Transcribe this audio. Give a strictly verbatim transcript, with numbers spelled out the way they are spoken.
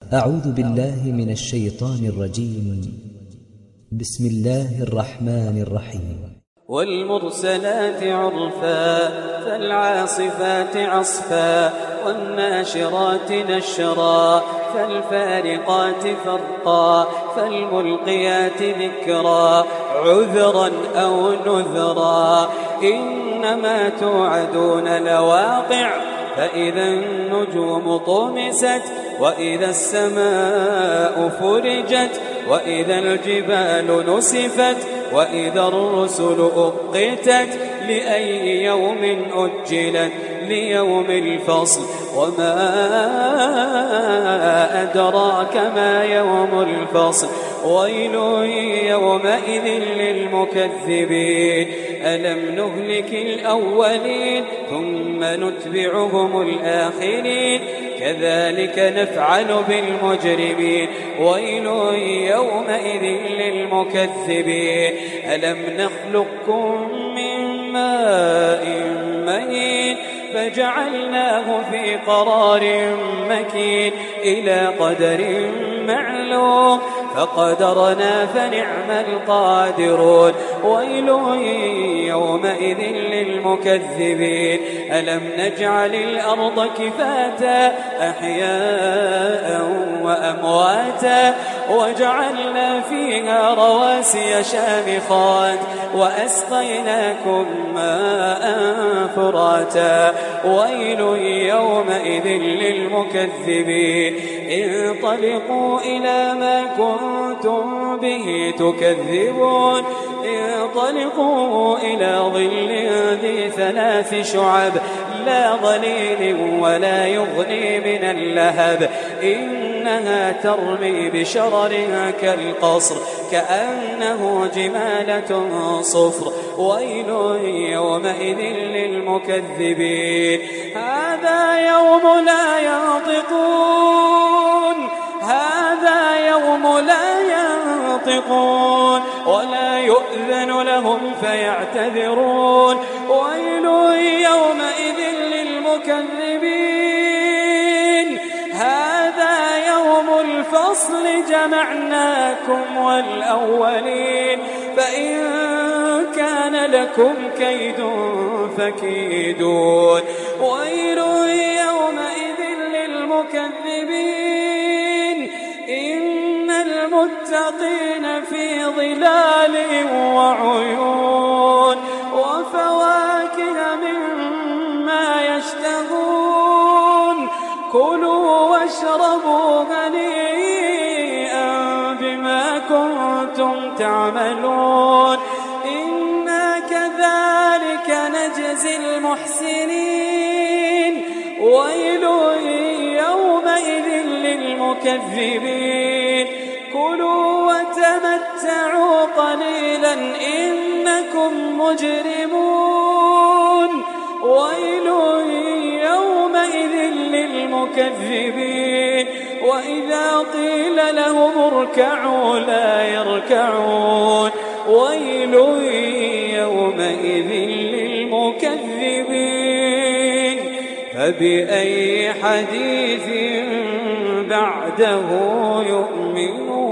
أعوذ بالله من الشيطان الرجيم. بسم الله الرحمن الرحيم. والمرسلات عرفا فالعاصفات عصفا والناشرات نشرا فالفارقات فرقا فالملقيات ذكرا عذرا أو نذرا إنما توعدون لواقع فإذا النجوم طمست وإذا السماء فرجت وإذا الجبال نسفت وإذا الرسل أقتت لأي يوم أجلت ليوم الفصل وما أدراك ما يوم الفصل ويل يومئذ للمكذبين ألم نهلك الأولين ثم نتبعهم الآخرين كذلك نفعل بالمجرمين ويل يومئذ للمكذبين ألم نخلقكم من ماء مهين فجعلناه في قرار مكين إلى قدر معلوم فقدرنا فنعم القادرون ويل يومئذ للمكذبين ألم نجعل الأرض كفاتا أحياء وأمواتا وجعلنا فيها رواسي شامخات وأسقيناكم ماء فراتا ويل يومئذ للمكذبين انطلقوا إلى ما كنتم به تكذبون انطلقوا إلى ظل ذي ثلاث شعب لا ظليل ولا يغني من اللهب إنها ترمي بشرر كالقصر كأنه جمالة صفر ويل يومئذ للمكذبين هذا يوم لا ينطقون هذا يوم لا ينطقون ولا يؤذن لهم فيعتذرون ويل يومئذ للمكذبين هذا يوم الفصل جمعناكم والأولين فإن كان لكم كيد فكيدون ويل يومئذ للمكذبين إن المتقين في ظلال وعيون وفواكه مما يشتهون كلوا واشربوا هنيئا بما كنتم تعملون إنا كذلك نجزي المحسنين ويل يومئذ للمكذبين كلوا وتمتعوا قليلا إنكم مجرمون ويل يومئذ للمكذبين وإذا قيل لهم اركعوا لا يركعون ويل يومئذ للمكذبين فبأي حديث بعده يؤمنون.